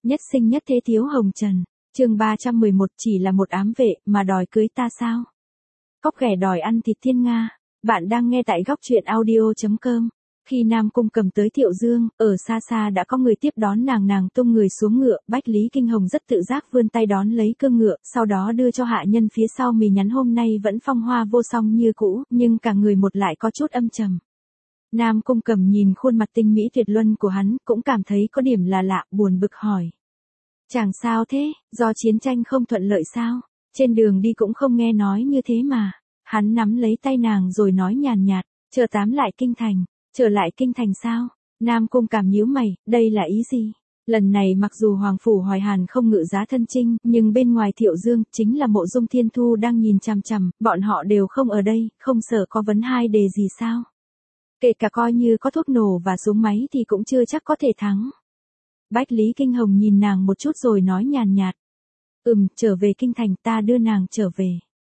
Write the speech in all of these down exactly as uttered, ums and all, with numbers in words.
Nhất sinh nhất thế thiếu hồng trần. Chương ba trăm mười một, chỉ là một ám vệ mà đòi cưới ta sao? Cóc ghẻ đòi ăn thịt thiên nga. Bạn đang nghe tại góc truyện audio chấm com. Khi Nam Cung Cầm tới Thiệu Dương, ở xa xa đã có người tiếp đón nàng, nàng tung người xuống ngựa, Bách Lý Kinh Hồng rất tự giác vươn tay đón lấy cương ngựa, sau đó đưa cho hạ nhân phía sau mì nhắn hôm nay vẫn phong hoa vô song như cũ, nhưng cả người một lại có chút âm trầm. Nam Cung Cầm nhìn khuôn mặt tinh mỹ tuyệt luân của hắn, cũng cảm thấy có điểm là lạ, buồn bực hỏi. Chàng sao thế, do chiến tranh không thuận lợi sao? Trên đường đi cũng không nghe nói như thế mà. Hắn nắm lấy tay nàng rồi nói nhàn nhạt, chờ tám lại kinh thành. Trở lại kinh thành sao? Nam Cung Cảm nhíu mày, đây là ý gì? Lần này mặc dù Hoàng Phủ Hoài Hàn không ngự giá thân chinh, nhưng bên ngoài Thiệu Dương, chính là Mộ Dung Thiên Thu đang nhìn chằm chằm, bọn họ đều không ở đây, không sợ có vấn hai đề gì sao? Kể cả coi như có thuốc nổ và súng máy thì cũng chưa chắc có thể thắng. Bách Lý Kinh Hồng nhìn nàng một chút rồi nói nhàn nhạt. Ừm, trở về kinh thành, ta đưa nàng trở về.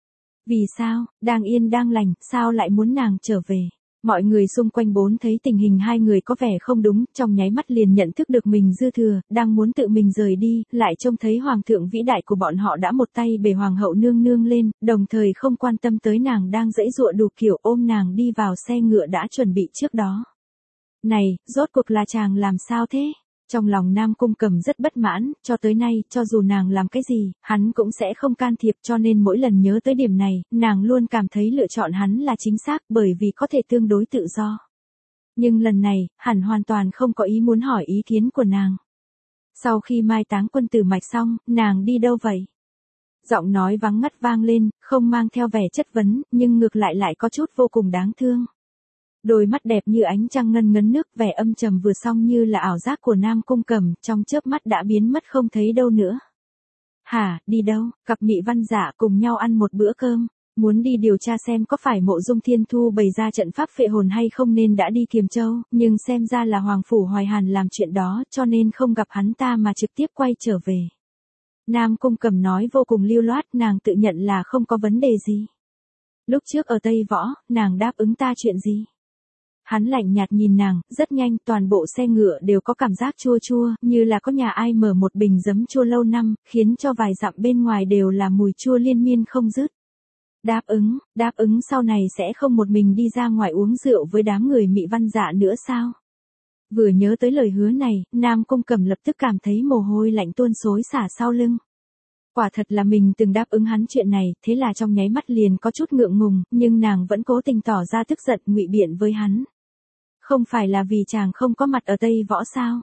Vì sao, đang yên đang lành, sao lại muốn nàng trở về? Mọi người xung quanh bốn thấy tình hình hai người có vẻ không đúng, trong nháy mắt liền nhận thức được mình dư thừa, đang muốn tự mình rời đi, lại trông thấy hoàng thượng vĩ đại của bọn họ đã một tay bề hoàng hậu nương nương lên, đồng thời không quan tâm tới nàng đang giãy giụa đủ kiểu, ôm nàng đi vào xe ngựa đã chuẩn bị trước đó. Này, rốt cuộc là chàng làm sao thế? Trong lòng Nam Cung Cầm rất bất mãn, cho tới nay, cho dù nàng làm cái gì, hắn cũng sẽ không can thiệp, cho nên mỗi lần nhớ tới điểm này, nàng luôn cảm thấy lựa chọn hắn là chính xác, bởi vì có thể tương đối tự do. Nhưng lần này, hẳn hoàn toàn không có ý muốn hỏi ý kiến của nàng. Sau khi mai táng quân tử Mạch xong, nàng đi đâu vậy? Giọng nói vắng ngắt vang lên, không mang theo vẻ chất vấn, nhưng ngược lại lại có chút vô cùng đáng thương. Đôi mắt đẹp như ánh trăng ngân ngấn nước, vẻ âm trầm vừa xong như là ảo giác của Nam Cung Cầm, trong chớp mắt đã biến mất không thấy đâu nữa. Hả, đi đâu? Cặp Mị Văn Dạ cùng nhau ăn một bữa cơm, muốn đi điều tra xem có phải Mộ Dung Thiên Thu bày ra trận pháp phệ hồn hay không nên đã đi Kiềm Châu, nhưng xem ra là Hoàng Phủ Hoài Hàn làm chuyện đó, cho nên không gặp hắn ta mà trực tiếp quay trở về. Nam Cung Cầm nói vô cùng lưu loát, nàng tự nhận là không có vấn đề gì. Lúc trước ở Tây Võ, nàng đáp ứng ta chuyện gì? Hắn lạnh nhạt nhìn nàng, rất nhanh, toàn bộ xe ngựa đều có cảm giác chua chua, như là có nhà ai mở một bình giấm chua lâu năm, khiến cho vài dặm bên ngoài đều là mùi chua liên miên không dứt. Đáp ứng, đáp ứng sau này sẽ không một mình đi ra ngoài uống rượu với đám người Mị Văn Dạ nữa sao? Vừa nhớ tới lời hứa này, Nam Cung Cầm lập tức cảm thấy mồ hôi lạnh tuôn xối xả sau lưng. Quả thật là mình từng đáp ứng hắn chuyện này, thế là trong nháy mắt liền có chút ngượng ngùng, nhưng nàng vẫn cố tình tỏ ra tức giận ngụy biện với hắn. Không phải là vì chàng không có mặt ở Tây Võ sao?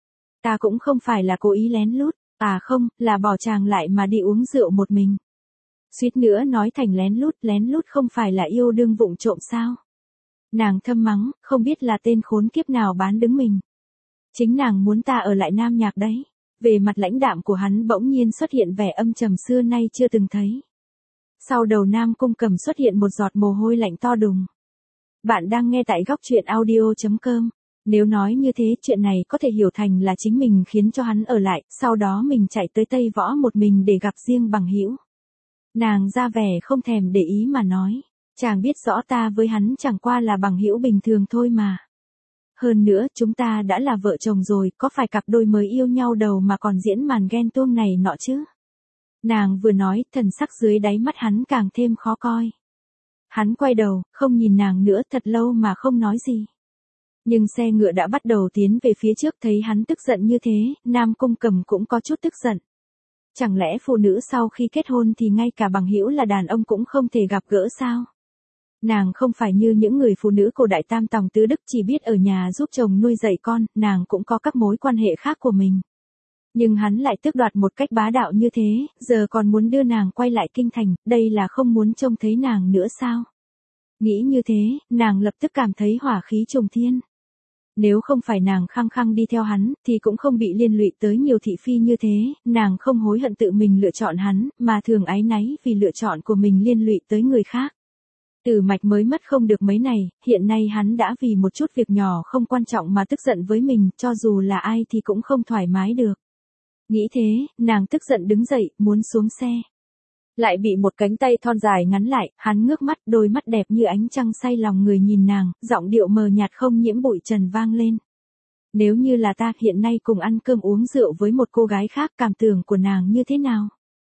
Ta cũng không phải là cố ý lén lút, à không, là bỏ chàng lại mà đi uống rượu một mình. Suýt nữa nói thành lén lút, lén lút không phải là yêu đương vụng trộm sao? Nàng thâm mắng, không biết là tên khốn kiếp nào bán đứng mình. Chính nàng muốn ta ở lại Nam Nhạc đấy. Về mặt lãnh đạm của hắn bỗng nhiên xuất hiện vẻ âm trầm xưa nay chưa từng thấy. Sau đầu Nam Cung Cầm xuất hiện một giọt mồ hôi lạnh to đùng. Bạn đang nghe tại góc truyện audio chấm com. Nếu nói như thế, chuyện này có thể hiểu thành là chính mình khiến cho hắn ở lại, sau đó mình chạy tới Tây Võ một mình để gặp riêng bằng hữu. Nàng ra vẻ không thèm để ý mà nói, chàng biết rõ ta với hắn chẳng qua là bằng hữu bình thường thôi mà. Hơn nữa, chúng ta đã là vợ chồng rồi, có phải cặp đôi mới yêu nhau đầu mà còn diễn màn ghen tuông này nọ chứ? Nàng vừa nói, thần sắc dưới đáy mắt hắn càng thêm khó coi. Hắn quay đầu, không nhìn nàng nữa, thật lâu mà không nói gì. Nhưng xe ngựa đã bắt đầu tiến về phía trước, thấy hắn tức giận như thế, Nam Cung Cầm cũng có chút tức giận. Chẳng lẽ phụ nữ sau khi kết hôn thì ngay cả bằng hữu là đàn ông cũng không thể gặp gỡ sao? Nàng không phải như những người phụ nữ cổ đại tam tòng tứ đức chỉ biết ở nhà giúp chồng nuôi dạy con, nàng cũng có các mối quan hệ khác của mình. Nhưng hắn lại tước đoạt một cách bá đạo như thế, giờ còn muốn đưa nàng quay lại kinh thành, đây là không muốn trông thấy nàng nữa sao? Nghĩ như thế, nàng lập tức cảm thấy hỏa khí trùng thiên. Nếu không phải nàng khăng khăng đi theo hắn, thì cũng không bị liên lụy tới nhiều thị phi như thế, nàng không hối hận tự mình lựa chọn hắn, mà thường áy náy vì lựa chọn của mình liên lụy tới người khác. Tử Mạch mới mất không được mấy ngày, hiện nay hắn đã vì một chút việc nhỏ không quan trọng mà tức giận với mình, cho dù là ai thì cũng không thoải mái được. Nghĩ thế, nàng tức giận đứng dậy, muốn xuống xe. Lại bị một cánh tay thon dài ngắn lại, hắn ngước mắt, đôi mắt đẹp như ánh trăng say lòng người nhìn nàng, giọng điệu mờ nhạt không nhiễm bụi trần vang lên. Nếu như là ta hiện nay cùng ăn cơm uống rượu với một cô gái khác, cảm tưởng của nàng như thế nào?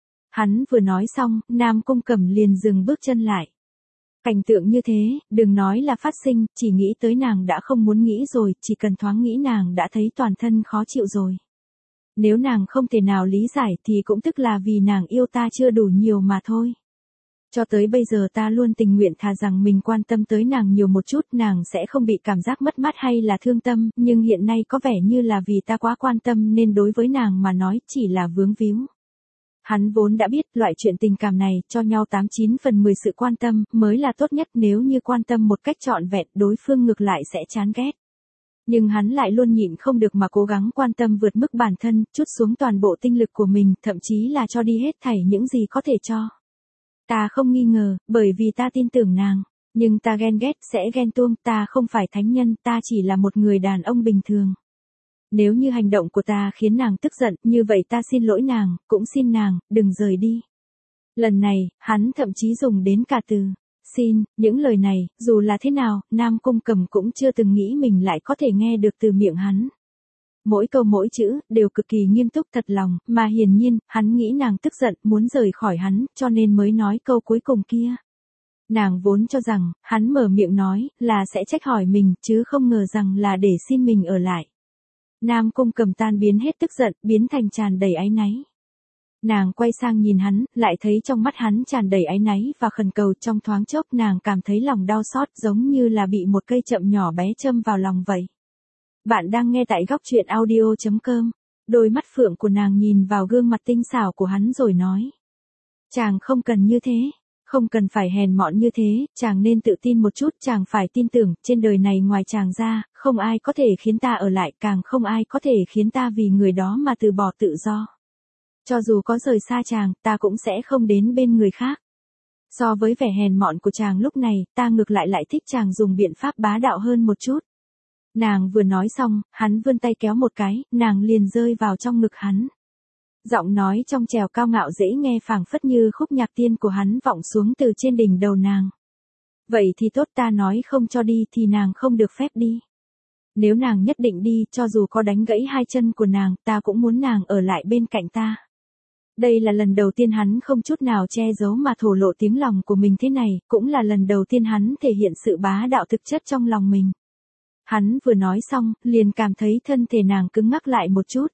Hắn vừa nói xong, Nam Cung Cẩm liền dừng bước chân lại. Cảnh tượng như thế, đừng nói là phát sinh, chỉ nghĩ tới nàng đã không muốn nghĩ rồi, chỉ cần thoáng nghĩ nàng đã thấy toàn thân khó chịu rồi. Nếu nàng không thể nào lý giải thì cũng tức là vì nàng yêu ta chưa đủ nhiều mà thôi. Cho tới bây giờ ta luôn tình nguyện thà rằng mình quan tâm tới nàng nhiều một chút, nàng sẽ không bị cảm giác mất mát hay là thương tâm, nhưng hiện nay có vẻ như là vì ta quá quan tâm nên đối với nàng mà nói chỉ là vướng víu. Hắn vốn đã biết loại chuyện tình cảm này, cho nhau tám chín phần mười sự quan tâm mới là tốt nhất, nếu như quan tâm một cách trọn vẹn đối phương ngược lại sẽ chán ghét. Nhưng hắn lại luôn nhịn không được mà cố gắng quan tâm vượt mức bản thân, trút xuống toàn bộ tinh lực của mình, thậm chí là cho đi hết thảy những gì có thể cho. Ta không nghi ngờ, bởi vì ta tin tưởng nàng. Nhưng ta ghen ghét, sẽ ghen tuông, ta không phải thánh nhân, ta chỉ là một người đàn ông bình thường. Nếu như hành động của ta khiến nàng tức giận, như vậy ta xin lỗi nàng, cũng xin nàng, đừng rời đi. Lần này, hắn thậm chí dùng đến cả từ xin, những lời này, dù là thế nào, Nam Cung Cẩm cũng chưa từng nghĩ mình lại có thể nghe được từ miệng hắn. Mỗi câu mỗi chữ, đều cực kỳ nghiêm túc thật lòng, mà hiển nhiên, hắn nghĩ nàng tức giận, muốn rời khỏi hắn, cho nên mới nói câu cuối cùng kia. Nàng vốn cho rằng, hắn mở miệng nói, là sẽ trách hỏi mình, chứ không ngờ rằng là để xin mình ở lại. Nam Cung Cẩm tan biến hết tức giận, biến thành tràn đầy áy náy. Nàng quay sang nhìn hắn, lại thấy trong mắt hắn tràn đầy áy náy và khẩn cầu, trong thoáng chốc nàng cảm thấy lòng đau xót giống như là bị một cây chậm nhỏ bé châm vào lòng vậy. Bạn đang nghe tại góc truyện audio chấm com. Đôi mắt phượng của nàng nhìn vào gương mặt tinh xảo của hắn rồi nói. Chàng không cần như thế, không cần phải hèn mọn như thế, chàng nên tự tin một chút, chàng phải tin tưởng, trên đời này ngoài chàng ra, không ai có thể khiến ta ở lại, càng không ai có thể khiến ta vì người đó mà từ bỏ tự do. Cho dù có rời xa chàng, ta cũng sẽ không đến bên người khác. So với vẻ hèn mọn của chàng lúc này, ta ngược lại lại thích chàng dùng biện pháp bá đạo hơn một chút. Nàng vừa nói xong, hắn vươn tay kéo một cái, nàng liền rơi vào trong ngực hắn. Giọng nói trong trèo cao ngạo dễ nghe phảng phất như khúc nhạc tiên của hắn vọng xuống từ trên đỉnh đầu nàng. Vậy thì tốt, ta nói không cho đi thì nàng không được phép đi. Nếu nàng nhất định đi, cho dù có đánh gãy hai chân của nàng, ta cũng muốn nàng ở lại bên cạnh ta. Đây là lần đầu tiên hắn không chút nào che giấu mà thổ lộ tiếng lòng của mình thế này, cũng là lần đầu tiên hắn thể hiện sự bá đạo thực chất trong lòng mình. Hắn vừa nói xong, liền cảm thấy thân thể nàng cứng ngắc lại một chút.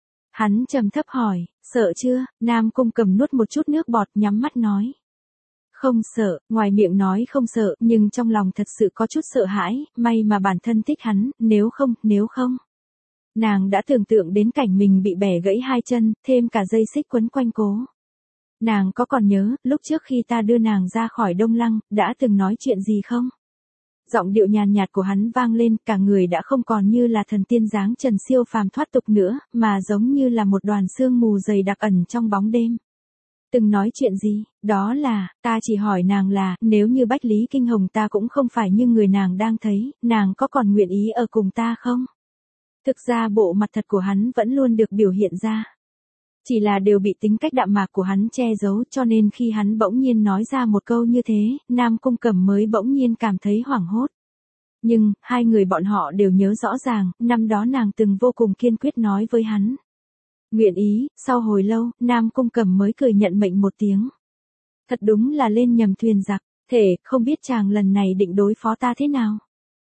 Hắn trầm thấp hỏi, sợ chưa? Nam Cung Cẩm nuốt một chút nước bọt, nhắm mắt nói. Không sợ, ngoài miệng nói không sợ, nhưng trong lòng thật sự có chút sợ hãi, may mà bản thân thích hắn, nếu không, nếu không. Nàng đã tưởng tượng đến cảnh mình bị bẻ gãy hai chân, thêm cả dây xích quấn quanh cố. Nàng có còn nhớ, lúc trước khi ta đưa nàng ra khỏi Đông Lăng, đã từng nói chuyện gì không? Giọng điệu nhàn nhạt của hắn vang lên, cả người đã không còn như là thần tiên dáng trần siêu phàm thoát tục nữa, mà giống như là một đoàn sương mù dày đặc ẩn trong bóng đêm. Từng nói chuyện gì? Đó là, ta chỉ hỏi nàng là, nếu như Bách Lý Kinh Hồng ta cũng không phải như người nàng đang thấy, nàng có còn nguyện ý ở cùng ta không? Thực ra bộ mặt thật của hắn vẫn luôn được biểu hiện ra. Chỉ là đều bị tính cách đạm mạc của hắn che giấu, cho nên khi hắn bỗng nhiên nói ra một câu như thế, Nam Cung Cẩm mới bỗng nhiên cảm thấy hoảng hốt. Nhưng, hai người bọn họ đều nhớ rõ ràng, năm đó nàng từng vô cùng kiên quyết nói với hắn. Nguyện ý, sau hồi lâu, Nam Cung Cẩm mới cười nhận mệnh một tiếng. Thật đúng là lên nhầm thuyền giặc, thể, không biết chàng lần này định đối phó ta thế nào.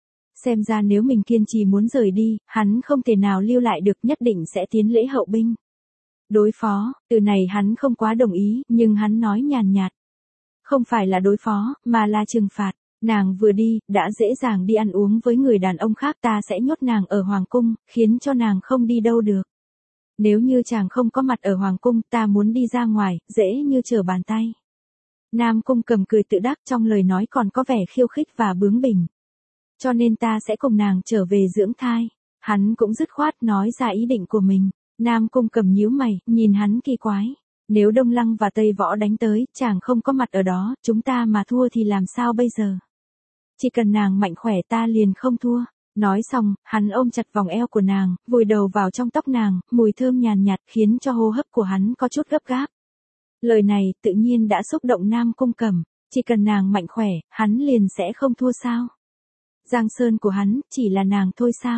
Xem ra nếu mình kiên trì muốn rời đi, hắn không thể nào lưu lại được, nhất định sẽ tiến lễ hậu binh. Đối phó, từ này hắn không quá đồng ý, nhưng hắn nói nhàn nhạt. Không phải là đối phó, mà là trừng phạt. Nàng vừa đi, đã dễ dàng đi ăn uống với người đàn ông khác, ta sẽ nhốt nàng ở Hoàng Cung, khiến cho nàng không đi đâu được. Nếu như chàng không có mặt ở Hoàng Cung, ta muốn đi ra ngoài, dễ như trở bàn tay. Nam Cung Cẩm cười tự đắc, trong lời nói còn có vẻ khiêu khích và bướng bỉnh. Cho nên ta sẽ cùng nàng trở về dưỡng thai. Hắn cũng dứt khoát nói ra ý định của mình. Nam Cung Cẩm nhíu mày, nhìn hắn kỳ quái. Nếu Đông Lăng và Tây Võ đánh tới, chàng không có mặt ở đó, chúng ta mà thua thì làm sao bây giờ? Chỉ cần nàng mạnh khỏe ta liền không thua. Nói xong, hắn ôm chặt vòng eo của nàng, vùi đầu vào trong tóc nàng, mùi thơm nhàn nhạt khiến cho hô hấp của hắn có chút gấp gáp. Lời này tự nhiên đã xúc động Nam Cung Cẩm, chỉ cần nàng mạnh khỏe, hắn liền sẽ không thua sao? Giang sơn của hắn, chỉ là nàng thôi sao?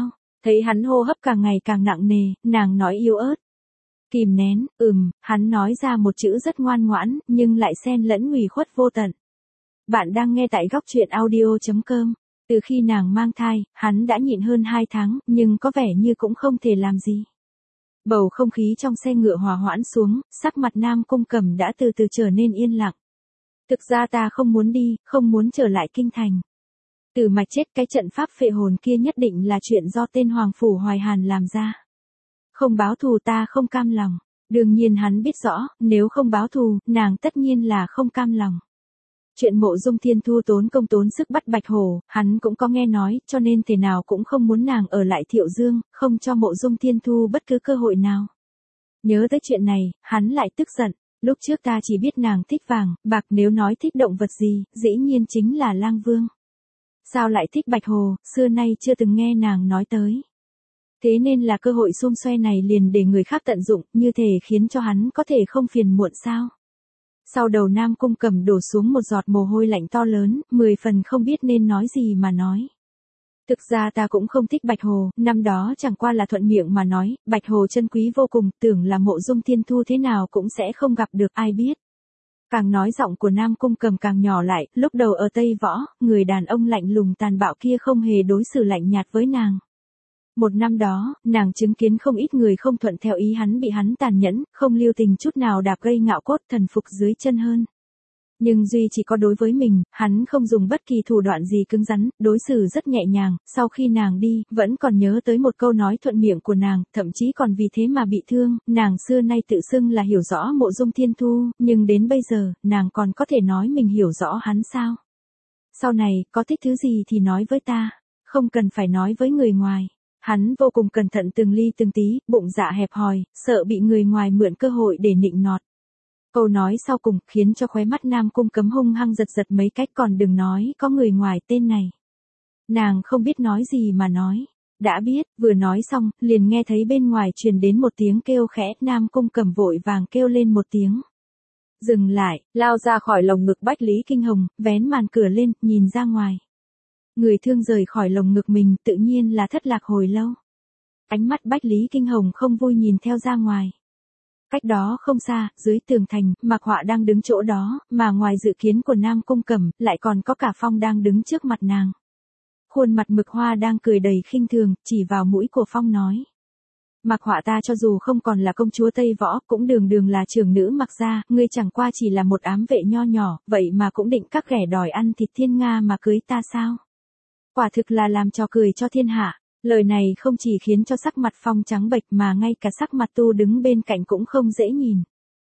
Thấy hắn hô hấp càng ngày càng nặng nề, nàng nói yếu ớt. Kìm nén, ừm, hắn nói ra một chữ rất ngoan ngoãn, nhưng lại xen lẫn ủy khuất vô tận. Bạn đang nghe tại góc truyện audio.com. Từ khi nàng mang thai, hắn đã nhịn hơn hai tháng, nhưng có vẻ như cũng không thể làm gì. Bầu không khí trong xe ngựa hòa hoãn xuống, sắc mặt Nam Cung Cẩm đã từ từ trở nên yên lặng. Thực ra ta không muốn đi, không muốn trở lại kinh thành. Từ mạch chết cái trận pháp phệ hồn kia nhất định là chuyện do tên Hoàng Phủ Hoài Hàn làm ra. Không báo thù ta không cam lòng. Đương nhiên hắn biết rõ, nếu không báo thù, nàng tất nhiên là không cam lòng. Chuyện Mộ Dung Thiên Thu tốn công tốn sức bắt Bạch Hổ, hắn cũng có nghe nói, cho nên thế nào cũng không muốn nàng ở lại Thiệu Dương, không cho Mộ Dung Thiên Thu bất cứ cơ hội nào. Nhớ tới chuyện này, hắn lại tức giận. Lúc trước ta chỉ biết nàng thích vàng, bạc, nếu nói thích động vật gì, dĩ nhiên chính là Lang Vương. Sao lại thích Bạch Hồ, xưa nay chưa từng nghe nàng nói tới. Thế nên là cơ hội xôm xoe này liền để người khác tận dụng, như thể khiến cho hắn có thể không phiền muộn sao. Sau đầu Nam Cung Cẩm đổ xuống một giọt mồ hôi lạnh to lớn, mười phần không biết nên nói gì mà nói. Thực ra ta cũng không thích Bạch Hồ, năm đó chẳng qua là thuận miệng mà nói, Bạch Hồ chân quý vô cùng, tưởng là Mộ Dung Thiên Thu thế nào cũng sẽ không gặp được, ai biết. Càng nói giọng của Nam Cung Cẩm càng nhỏ lại, lúc đầu ở Tây Võ, người đàn ông lạnh lùng tàn bạo kia không hề đối xử lạnh nhạt với nàng. Một năm đó, nàng chứng kiến không ít người không thuận theo ý hắn bị hắn tàn nhẫn, không lưu tình chút nào đạp gây ngạo cốt thần phục dưới chân hơn. Nhưng duy chỉ có đối với mình, hắn không dùng bất kỳ thủ đoạn gì cứng rắn, đối xử rất nhẹ nhàng, sau khi nàng đi, vẫn còn nhớ tới một câu nói thuận miệng của nàng, thậm chí còn vì thế mà bị thương, nàng xưa nay tự xưng là hiểu rõ Mộ Dung Thiên Thu, nhưng đến bây giờ, nàng còn có thể nói mình hiểu rõ hắn sao? Sau này, có thích thứ gì thì nói với ta, không cần phải nói với người ngoài. Hắn vô cùng cẩn thận từng ly từng tí, bụng dạ hẹp hòi, sợ bị người ngoài mượn cơ hội để nịnh nọt. Câu nói sau cùng khiến cho khóe mắt Nam Cung Cấm hung hăng giật giật mấy cách, còn đừng nói có người ngoài tên này. Nàng không biết nói gì mà nói. Đã biết, vừa nói xong, liền nghe thấy bên ngoài truyền đến một tiếng kêu khẽ, Nam Cung Cẩm vội vàng kêu lên một tiếng. Dừng lại, lao ra khỏi lồng ngực Bách Lý Kinh Hồng, vén màn cửa lên, nhìn ra ngoài. Người thương rời khỏi lồng ngực mình, tự nhiên là thất lạc hồi lâu. Ánh mắt Bách Lý Kinh Hồng không vui nhìn theo ra ngoài. Cách đó không xa, dưới tường thành, Mạc Họa đang đứng chỗ đó, mà ngoài dự kiến của Nam Cung Cẩm, lại còn có cả Phong đang đứng trước mặt nàng. Khuôn mặt Mực Hoa đang cười đầy khinh thường, chỉ vào mũi của Phong nói. Mạc Họa ta cho dù không còn là công chúa Tây Võ, cũng đường đường là trưởng nữ Mạc gia, ngươi chẳng qua chỉ là một ám vệ nho nhỏ, vậy mà cũng định các ghẻ đòi ăn thịt thiên nga mà cưới ta sao? Quả thực là làm trò cười cho thiên hạ. Lời này không chỉ khiến cho sắc mặt Phong trắng bệch mà ngay cả sắc mặt Tu đứng bên cạnh cũng không dễ nhìn.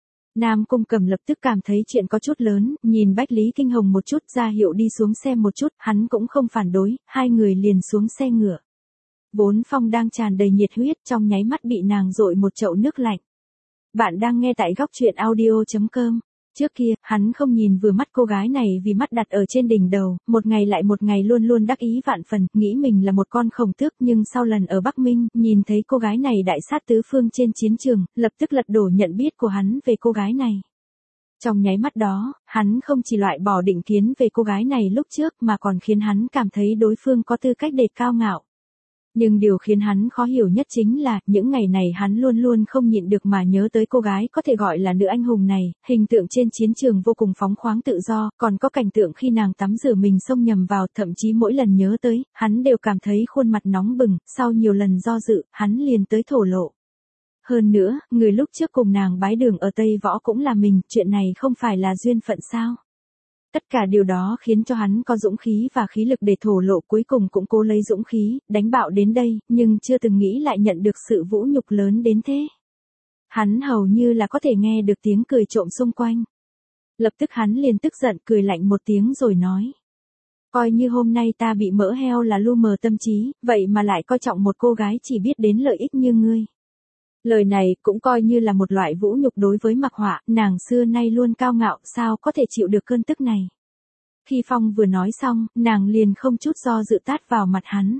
Nam Cung Cẩm lập tức cảm thấy chuyện có chút lớn, nhìn Bách Lý Kinh Hồng một chút, ra hiệu đi xuống xe một chút, hắn cũng không phản đối, hai người liền xuống xe ngựa. Vốn Phong đang tràn đầy nhiệt huyết, trong nháy mắt bị nàng dội một chậu nước lạnh. Bạn đang nghe tại góc truyện audio.com. Trước kia, hắn không nhìn vừa mắt cô gái này vì mắt đặt ở trên đỉnh đầu, một ngày lại một ngày luôn luôn đắc ý vạn phần, nghĩ mình là một con khổng tước, nhưng sau lần ở Bắc Minh, nhìn thấy cô gái này đại sát tứ phương trên chiến trường, lập tức lật đổ nhận biết của hắn về cô gái này. Trong nháy mắt đó, hắn không chỉ loại bỏ định kiến về cô gái này lúc trước mà còn khiến hắn cảm thấy đối phương có tư cách đề cao ngạo. Nhưng điều khiến hắn khó hiểu nhất chính là, những ngày này hắn luôn luôn không nhịn được mà nhớ tới cô gái có thể gọi là nữ anh hùng này, hình tượng trên chiến trường vô cùng phóng khoáng tự do, còn có cảnh tượng khi nàng tắm rửa mình xông nhầm vào, thậm chí mỗi lần nhớ tới, hắn đều cảm thấy khuôn mặt nóng bừng, sau nhiều lần do dự, hắn liền tới thổ lộ. Hơn nữa, người lúc trước cùng nàng bái đường ở Tây Võ cũng là mình, chuyện này không phải là duyên phận sao? Tất cả điều đó khiến cho hắn có dũng khí và khí lực để thổ lộ, cuối cùng cũng cố lấy dũng khí, đánh bạo đến đây, nhưng chưa từng nghĩ lại nhận được sự vũ nhục lớn đến thế. Hắn hầu như là có thể nghe được tiếng cười trộm xung quanh. Lập tức hắn liền tức giận cười lạnh một tiếng rồi nói. Coi như hôm nay ta bị mỡ heo là lu mờ tâm trí, vậy mà lại coi trọng một cô gái chỉ biết đến lợi ích như ngươi. Lời này cũng coi như là một loại vũ nhục đối với Mạc Họa, nàng xưa nay luôn cao ngạo, sao có thể chịu được cơn tức này. Khi Phong vừa nói xong, nàng liền không chút do dự tát vào mặt hắn.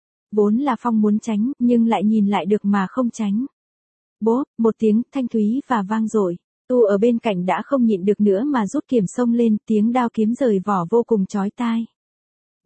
Vốn là Phong muốn tránh, nhưng lại nhìn lại được mà không tránh. Bốp, một tiếng thanh thúy và vang dội. Tu ở bên cạnh đã không nhịn được nữa mà rút kiếm xông lên, tiếng đao kiếm rời vỏ vô cùng chói tai.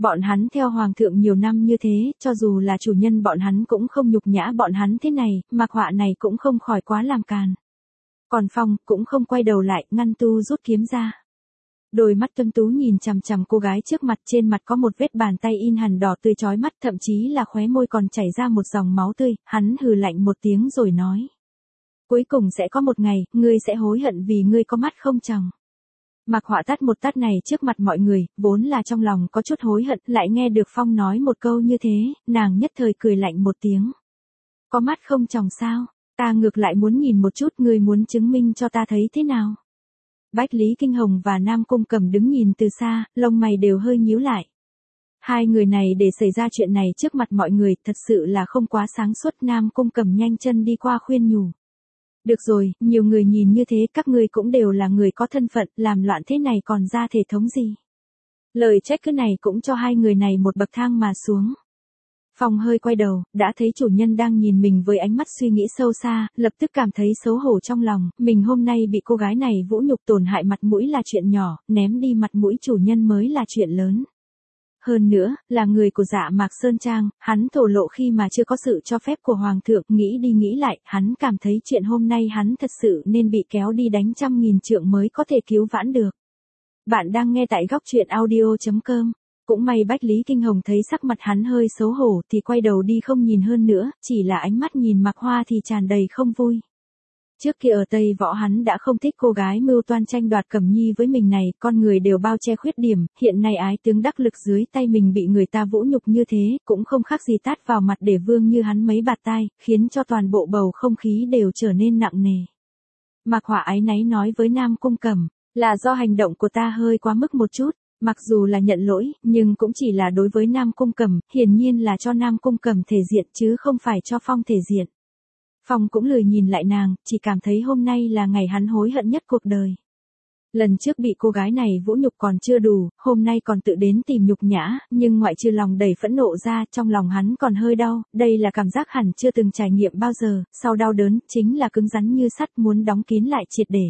Bọn hắn theo hoàng thượng nhiều năm như thế, cho dù là chủ nhân bọn hắn cũng không nhục nhã bọn hắn thế này, Mạc Họa này cũng không khỏi quá làm càn. Còn Phong cũng không quay đầu lại, ngăn tu rút kiếm ra. Đôi mắt tuấn tú nhìn chằm chằm cô gái trước mặt, trên mặt có một vết bàn tay in hằn đỏ tươi chói mắt, thậm chí là khóe môi còn chảy ra một dòng máu tươi, hắn hừ lạnh một tiếng rồi nói. Cuối cùng sẽ có một ngày, ngươi sẽ hối hận vì ngươi có mắt không tròng. Mạc Họa tát một tát này trước mặt mọi người, vốn là trong lòng có chút hối hận, lại nghe được Phong nói một câu như thế, nàng nhất thời cười lạnh một tiếng. Có mắt không tròng sao, ta ngược lại muốn nhìn một chút, ngươi muốn chứng minh cho ta thấy thế nào. Bách Lý Kinh Hồng và Nam Cung Cẩm đứng nhìn từ xa, lông mày đều hơi nhíu lại. Hai người này để xảy ra chuyện này trước mặt mọi người, thật sự là không quá sáng suốt. Nam Cung Cẩm nhanh chân đi qua khuyên nhủ. Được rồi, nhiều người nhìn như thế, các ngươi cũng đều là người có thân phận, làm loạn thế này còn ra thể thống gì. Lời trách cứ này cũng cho hai người này một bậc thang mà xuống. Phong hơi quay đầu, đã thấy chủ nhân đang nhìn mình với ánh mắt suy nghĩ sâu xa, lập tức cảm thấy xấu hổ trong lòng, mình hôm nay bị cô gái này vũ nhục tổn hại mặt mũi là chuyện nhỏ, ném đi mặt mũi chủ nhân mới là chuyện lớn. Hơn nữa, là người của Dạ Mạc Sơn Trang, hắn thổ lộ khi mà chưa có sự cho phép của Hoàng thượng, nghĩ đi nghĩ lại, hắn cảm thấy chuyện hôm nay hắn thật sự nên bị kéo đi đánh trăm nghìn trượng mới có thể cứu vãn được. Bạn đang nghe tại góc truyện audio chấm com. Cũng may Bách Lý Kinh Hồng thấy sắc mặt hắn hơi xấu hổ thì quay đầu đi không nhìn hơn nữa, chỉ là ánh mắt nhìn Mạc Hoa thì tràn đầy không vui. Trước kia ở Tây Võ hắn đã không thích cô gái mưu toan tranh đoạt Cẩm Nhi với mình này, con người đều bao che khuyết điểm, hiện nay ái tướng đắc lực dưới tay mình bị người ta vũ nhục như thế, cũng không khác gì tát vào mặt để vương như hắn mấy bạt tai, khiến cho toàn bộ bầu không khí đều trở nên nặng nề. Mạc Họa áy náy nói với Nam Cung Cẩm, là do hành động của ta hơi quá mức một chút. Mặc dù là nhận lỗi, nhưng cũng chỉ là đối với Nam Cung Cẩm, hiển nhiên là cho Nam Cung Cẩm thể diện chứ không phải cho Phong thể diện. Phong cũng lười nhìn lại nàng, chỉ cảm thấy hôm nay là ngày hắn hối hận nhất cuộc đời. Lần trước bị cô gái này vũ nhục còn chưa đủ, hôm nay còn tự đến tìm nhục nhã, nhưng ngoại trừ lòng đầy phẫn nộ ra, trong lòng hắn còn hơi đau, đây là cảm giác hẳn chưa từng trải nghiệm bao giờ, sau đau đớn, chính là cứng rắn như sắt muốn đóng kín lại triệt để.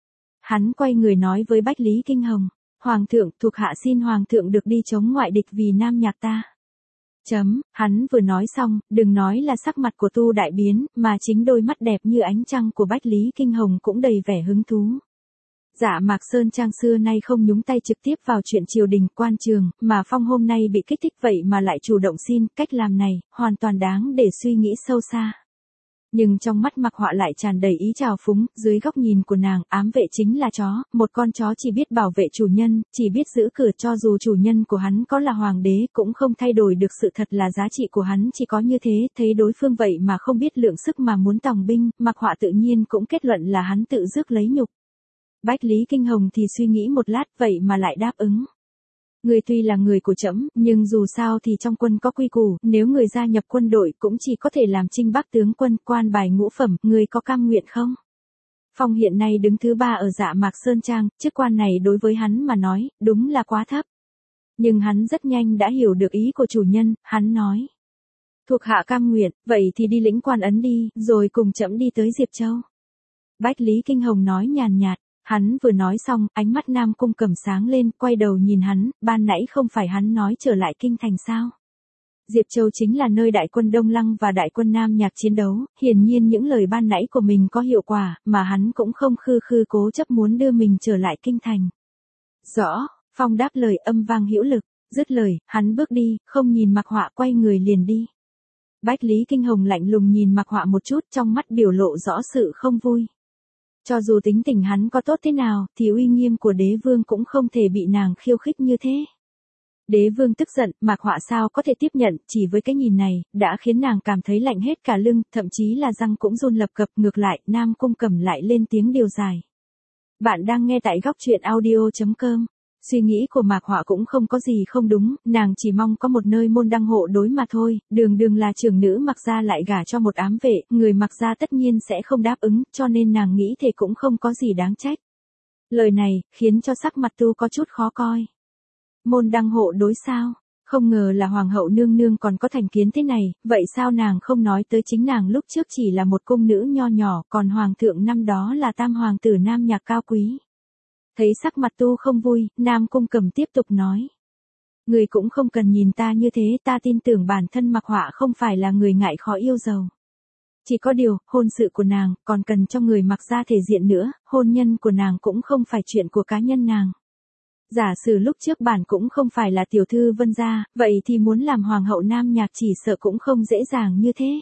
Hắn quay người nói với Bách Lý Kinh Hồng. Hoàng thượng, thuộc hạ xin Hoàng thượng được đi chống ngoại địch vì Nam Nhạc ta. Chấm, hắn vừa nói xong, đừng nói là sắc mặt của Tu đại biến, mà chính đôi mắt đẹp như ánh trăng của Bách Lý Kinh Hồng cũng đầy vẻ hứng thú. Dạ Mạc Sơn Trang xưa nay không nhúng tay trực tiếp vào chuyện triều đình quan trường, mà Phong hôm nay bị kích thích vậy mà lại chủ động xin, cách làm này, hoàn toàn đáng để suy nghĩ sâu xa. Nhưng trong mắt Mạc Họa lại tràn đầy ý trào phúng, dưới góc nhìn của nàng, ám vệ chính là chó, một con chó chỉ biết bảo vệ chủ nhân, chỉ biết giữ cửa, cho dù chủ nhân của hắn có là hoàng đế cũng không thay đổi được sự thật là giá trị của hắn chỉ có như thế, thấy đối phương vậy mà không biết lượng sức mà muốn tòng binh, Mạc Họa tự nhiên cũng kết luận là hắn tự rước lấy nhục. Bách Lý Kinh Hồng thì suy nghĩ một lát vậy mà lại đáp ứng. Người tuy là người của trẫm, nhưng dù sao thì trong quân có quy củ, nếu người gia nhập quân đội cũng chỉ có thể làm trinh bắc tướng quân, quan bài ngũ phẩm, người có cam nguyện không? Phong hiện nay đứng thứ ba ở Dạ Mạc Sơn Trang, chức quan này đối với hắn mà nói, đúng là quá thấp. Nhưng hắn rất nhanh đã hiểu được ý của chủ nhân, hắn nói. Thuộc hạ cam nguyện, vậy thì đi lĩnh quan ấn đi, rồi cùng trẫm đi tới Diệp Châu. Bách Lý Kinh Hồng nói nhàn nhạt. Hắn vừa nói xong, ánh mắt Nam Cung Cẩm sáng lên, quay đầu nhìn hắn, ban nãy không phải hắn nói trở lại kinh thành sao? Diệp Châu chính là nơi đại quân Đông Lăng và đại quân Nam Nhạc chiến đấu, hiển nhiên những lời ban nãy của mình có hiệu quả, mà hắn cũng không khư khư cố chấp muốn đưa mình trở lại kinh thành. Rõ, Phong đáp lời âm vang hữu lực, dứt lời, hắn bước đi, không nhìn Mạc Họa quay người liền đi. Bách Lý Kinh Hồng lạnh lùng nhìn Mạc Họa một chút, trong mắt biểu lộ rõ sự không vui. Cho dù tính tình hắn có tốt thế nào, thì uy nghiêm của đế vương cũng không thể bị nàng khiêu khích như thế. Đế vương tức giận, Mạc Họa sao có thể tiếp nhận, chỉ với cái nhìn này, đã khiến nàng cảm thấy lạnh hết cả lưng, thậm chí là răng cũng run lập cập. Ngược lại, Nam Cung Cẩm lại lên tiếng điều dài. Bạn đang nghe tại góc truyện audio chấm com. Suy nghĩ của Mạc Họa cũng không có gì không đúng, nàng chỉ mong có một nơi môn đăng hộ đối mà thôi, đường đường là trưởng nữ Mạc gia lại gả cho một ám vệ, người Mạc gia tất nhiên sẽ không đáp ứng, cho nên nàng nghĩ thế cũng không có gì đáng trách. Lời này, khiến cho sắc mặt Tu có chút khó coi. Môn đăng hộ đối sao? Không ngờ là hoàng hậu nương nương còn có thành kiến thế này, vậy sao nàng không nói tới chính nàng lúc trước chỉ là một cung nữ nho nhỏ, còn hoàng thượng năm đó là tam hoàng tử Nam Nhạc cao quý. Thấy sắc mặt Tu không vui, Nam Cung Cẩm tiếp tục nói. Ngươi cũng không cần nhìn ta như thế, ta tin tưởng bản thân Mạc Họa không phải là người ngại khó yêu giàu. Chỉ có điều, hôn sự của nàng, còn cần cho người Mạc gia thể diện nữa, hôn nhân của nàng cũng không phải chuyện của cá nhân nàng. Giả sử lúc trước bản cũng không phải là tiểu thư Vân gia, vậy thì muốn làm hoàng hậu Nam Nhạc chỉ sợ cũng không dễ dàng như thế.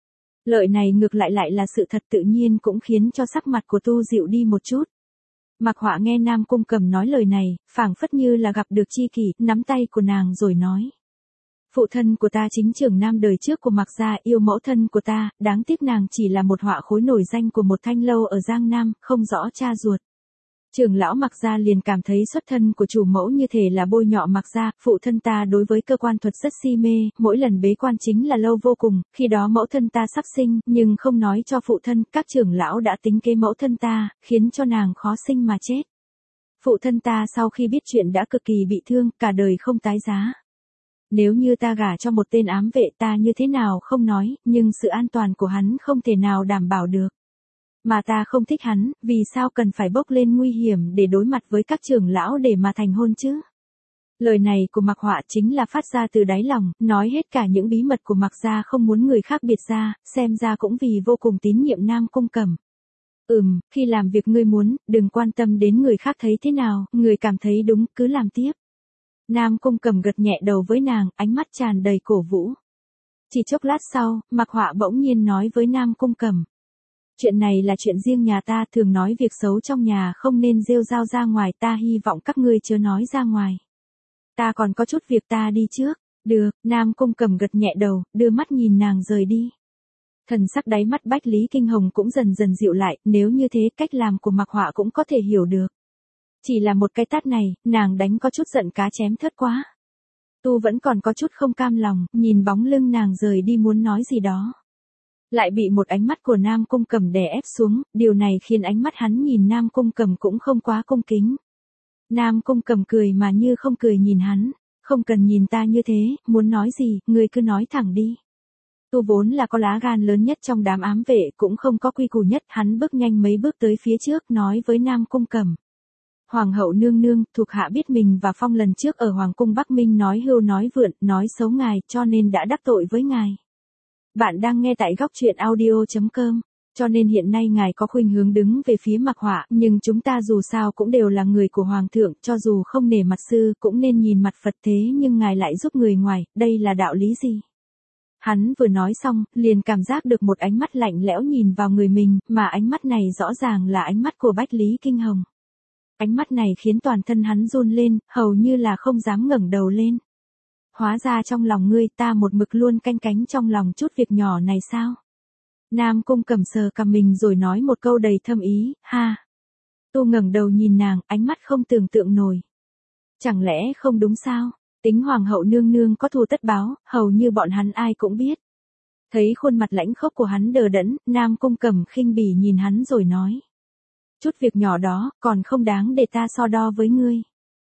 Lợi này ngược lại lại là sự thật, tự nhiên cũng khiến cho sắc mặt của Tu dịu đi một chút. Mạc Họa nghe Nam Cung Cầm nói lời này, phảng phất như là gặp được tri kỷ, nắm tay của nàng rồi nói. Phụ thân của ta chính trưởng nam đời trước của Mạc gia, yêu mẫu thân của ta, đáng tiếc nàng chỉ là một họa khối nổi danh của một thanh lâu ở Giang Nam, không rõ cha ruột. Trưởng lão Mạc gia liền cảm thấy xuất thân của chủ mẫu như thể là bôi nhọ Mạc gia, phụ thân ta đối với cơ quan thuật rất si mê, mỗi lần bế quan chính là lâu vô cùng, khi đó mẫu thân ta sắp sinh, nhưng không nói cho phụ thân, các trưởng lão đã tính kế mẫu thân ta, khiến cho nàng khó sinh mà chết. Phụ thân ta sau khi biết chuyện đã cực kỳ bị thương, cả đời không tái giá. Nếu như ta gả cho một tên ám vệ ta như thế nào không nói, nhưng sự an toàn của hắn không thể nào đảm bảo được. Mà ta không thích hắn, vì sao cần phải bốc lên nguy hiểm để đối mặt với các trưởng lão để mà thành hôn chứ? Lời này của Mạc Họa chính là phát ra từ đáy lòng, nói hết cả những bí mật của Mạc gia không muốn người khác biết ra, xem ra cũng vì vô cùng tín nhiệm Nam Cung Cầm. Ừm, khi làm việc ngươi muốn, đừng quan tâm đến người khác thấy thế nào, người cảm thấy đúng, cứ làm tiếp. Nam Cung Cầm gật nhẹ đầu với nàng, ánh mắt tràn đầy cổ vũ. Chỉ chốc lát sau, Mạc Họa bỗng nhiên nói với Nam Cung Cầm. Chuyện này là chuyện riêng nhà ta, thường nói việc xấu trong nhà không nên rêu rao ra ngoài, ta hy vọng các ngươi chớ nói ra ngoài. Ta còn có chút việc, ta đi trước. Được, Nam Cung Cầm gật nhẹ đầu, đưa mắt nhìn nàng rời đi. Thần sắc đáy mắt Bách Lý Kinh Hồng cũng dần dần dịu lại, nếu như thế cách làm của Mạc Họa cũng có thể hiểu được. Chỉ là một cái tát này, nàng đánh có chút giận cá chém thớt quá. Tu vẫn còn có chút không cam lòng, nhìn bóng lưng nàng rời đi muốn nói gì đó. Lại bị một ánh mắt của Nam Cung Cầm đè ép xuống, điều này khiến ánh mắt hắn nhìn Nam Cung Cầm cũng không quá cung kính. Nam Cung Cầm cười mà như không cười nhìn hắn, không cần nhìn ta như thế, muốn nói gì, ngươi cứ nói thẳng đi. Tu vốn là có lá gan lớn nhất trong đám ám vệ, cũng không có quy củ nhất, hắn bước nhanh mấy bước tới phía trước nói với Nam Cung Cầm. Hoàng hậu nương nương, thuộc hạ biết mình và Phong lần trước ở Hoàng cung Bắc Minh nói hưu nói vượn, nói xấu ngài, cho nên đã đắc tội với ngài. Bạn đang nghe tại góc truyện audio chấm com, cho nên hiện nay ngài có khuynh hướng đứng về phía Mạc Họa, nhưng chúng ta dù sao cũng đều là người của Hoàng thượng, cho dù không nể mặt sư cũng nên nhìn mặt Phật, thế nhưng ngài lại giúp người ngoài, đây là đạo lý gì? Hắn vừa nói xong, liền cảm giác được một ánh mắt lạnh lẽo nhìn vào người mình, mà ánh mắt này rõ ràng là ánh mắt của Bách Lý Kinh Hồng. Ánh mắt này khiến toàn thân hắn run lên, hầu như là không dám ngẩng đầu lên. Hóa ra trong lòng ngươi ta một mực luôn canh cánh trong lòng chút việc nhỏ này sao? Nam Cung Cầm sờ cằm mình rồi nói một câu đầy thâm ý, ha. Tu ngẩng đầu nhìn nàng, ánh mắt không tưởng tượng nổi. Chẳng lẽ không đúng sao? Tính Hoàng hậu nương nương có thù tất báo, hầu như bọn hắn ai cũng biết. Thấy khuôn mặt lãnh khốc của hắn đờ đẫn, Nam Cung Cầm khinh bỉ nhìn hắn rồi nói. Chút việc nhỏ đó, còn không đáng để ta so đo với ngươi.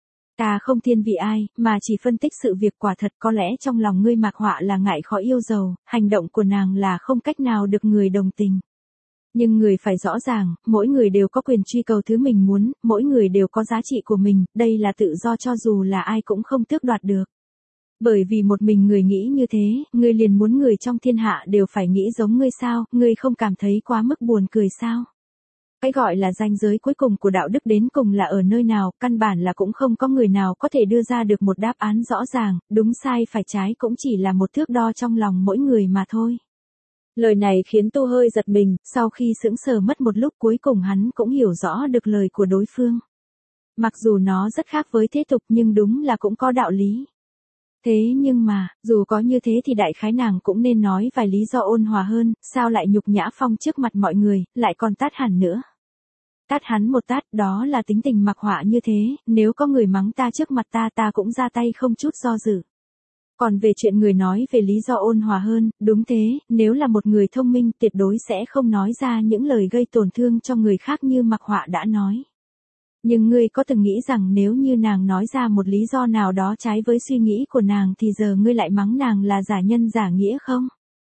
Ta không thiên vị ai, mà chỉ phân tích sự việc, quả thật có lẽ trong lòng ngươi Mạc Họa là ngại khó yêu giàu, hành động của nàng là không cách nào được người đồng tình. Nhưng người phải rõ ràng, mỗi người đều có quyền truy cầu thứ mình muốn, mỗi người đều có giá trị của mình, đây là tự do cho dù là ai cũng không tước đoạt được. Bởi vì một mình người nghĩ như thế, ngươi liền muốn người trong thiên hạ đều phải nghĩ giống ngươi sao, ngươi không cảm thấy quá mức buồn cười sao? Cái gọi là ranh giới cuối cùng của đạo đức đến cùng là ở nơi nào, căn bản là cũng không có người nào có thể đưa ra được một đáp án rõ ràng, đúng sai phải trái cũng chỉ là một thước đo trong lòng mỗi người mà thôi. Lời này khiến Tu hơi giật mình, sau khi sững sờ mất một lúc cuối cùng hắn cũng hiểu rõ được lời của đối phương. Mặc dù nó rất khác với thế tục nhưng đúng là cũng có đạo lý. Thế nhưng mà, dù có như thế thì đại khái nàng cũng nên nói vài lý do ôn hòa hơn, sao lại nhục nhã Phong trước mặt mọi người, lại còn tát hẳn nữa. Tát hắn một tát, đó là tính tình Mạc Họa như thế, nếu có người mắng ta trước mặt ta ta cũng ra tay không chút do dự. Còn về chuyện người nói về lý do ôn hòa hơn, đúng thế, nếu là một người thông minh tuyệt đối sẽ không nói ra những lời gây tổn thương cho người khác như Mạc Họa đã nói. Nhưng ngươi có từng nghĩ rằng nếu như nàng nói ra một lý do nào đó trái với suy nghĩ của nàng thì giờ ngươi lại mắng nàng là giả nhân giả nghĩa không?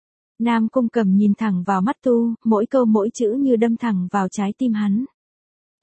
Nam Cung Cầm nhìn thẳng vào mắt Tu, mỗi câu mỗi chữ như đâm thẳng vào trái tim hắn.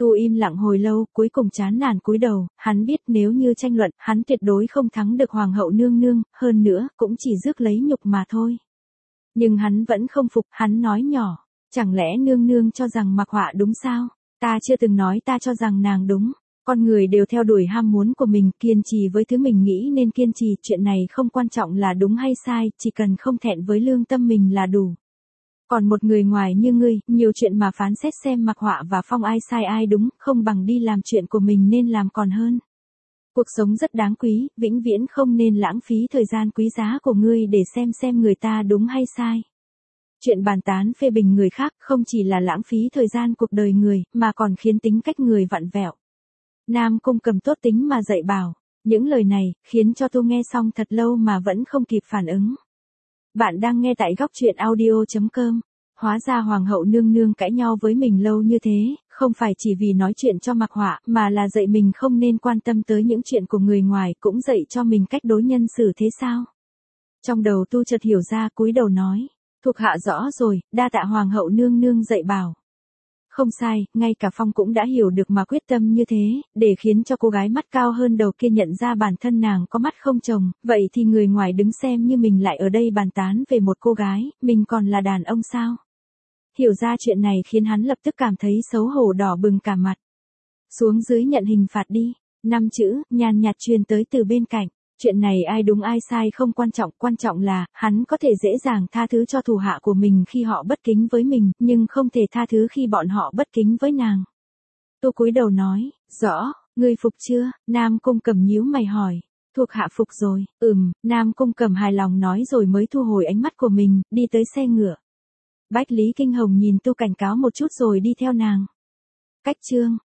Tu im lặng hồi lâu, cuối cùng chán nản cúi đầu, hắn biết nếu như tranh luận, hắn tuyệt đối không thắng được hoàng hậu nương nương, hơn nữa, cũng chỉ rước lấy nhục mà thôi. Nhưng hắn vẫn không phục, hắn nói nhỏ, chẳng lẽ nương nương cho rằng Mạc Họa đúng sao? Ta chưa từng nói ta cho rằng nàng đúng. Con người đều theo đuổi ham muốn của mình, kiên trì với thứ mình nghĩ nên kiên trì, chuyện này không quan trọng là đúng hay sai, chỉ cần không thẹn với lương tâm mình là đủ. Còn một người ngoài như ngươi, nhiều chuyện mà phán xét xem Mạc Họa và Phong ai sai ai đúng, không bằng đi làm chuyện của mình nên làm còn hơn. Cuộc sống rất đáng quý, vĩnh viễn không nên lãng phí thời gian quý giá của ngươi để xem xem người ta đúng hay sai. Chuyện bàn tán phê bình người khác không chỉ là lãng phí thời gian cuộc đời người, mà còn khiến tính cách người vặn vẹo. Nam Cung Cầm tốt tính mà dạy bảo. Những lời này, khiến cho tôi nghe xong thật lâu mà vẫn không kịp phản ứng. Bạn đang nghe tại góc truyện audio chấm com. Hóa ra hoàng hậu nương nương cãi nhau với mình lâu như thế, không phải chỉ vì nói chuyện cho Mạc Họa, mà là dạy mình không nên quan tâm tới những chuyện của người ngoài, cũng dạy cho mình cách đối nhân xử thế sao. Trong đầu tu chợt hiểu ra, cúi đầu nói, thuộc hạ rõ rồi, đa tạ hoàng hậu nương nương dạy bảo. Không sai, ngay cả Phong cũng đã hiểu được mà quyết tâm như thế, để khiến cho cô gái mắt cao hơn đầu kia nhận ra bản thân nàng có mắt không chồng, vậy thì người ngoài đứng xem như mình lại ở đây bàn tán về một cô gái, mình còn là đàn ông sao? Hiểu ra chuyện này khiến hắn lập tức cảm thấy xấu hổ đỏ bừng cả mặt. Xuống dưới nhận hình phạt đi, năm chữ, nhàn nhạt truyền tới từ bên cạnh. Chuyện này ai đúng ai sai không quan trọng, quan trọng là, hắn có thể dễ dàng tha thứ cho thủ hạ của mình khi họ bất kính với mình, nhưng không thể tha thứ khi bọn họ bất kính với nàng. Tu cúi đầu nói, rõ, ngươi phục chưa? Nam Cung Cầm nhíu mày hỏi, thuộc hạ phục rồi, ừm, Nam Cung Cầm hài lòng nói rồi mới thu hồi ánh mắt của mình, đi tới xe ngựa. Bách Lý Kinh Hồng nhìn Tu cảnh cáo một chút rồi đi theo nàng. Cách chương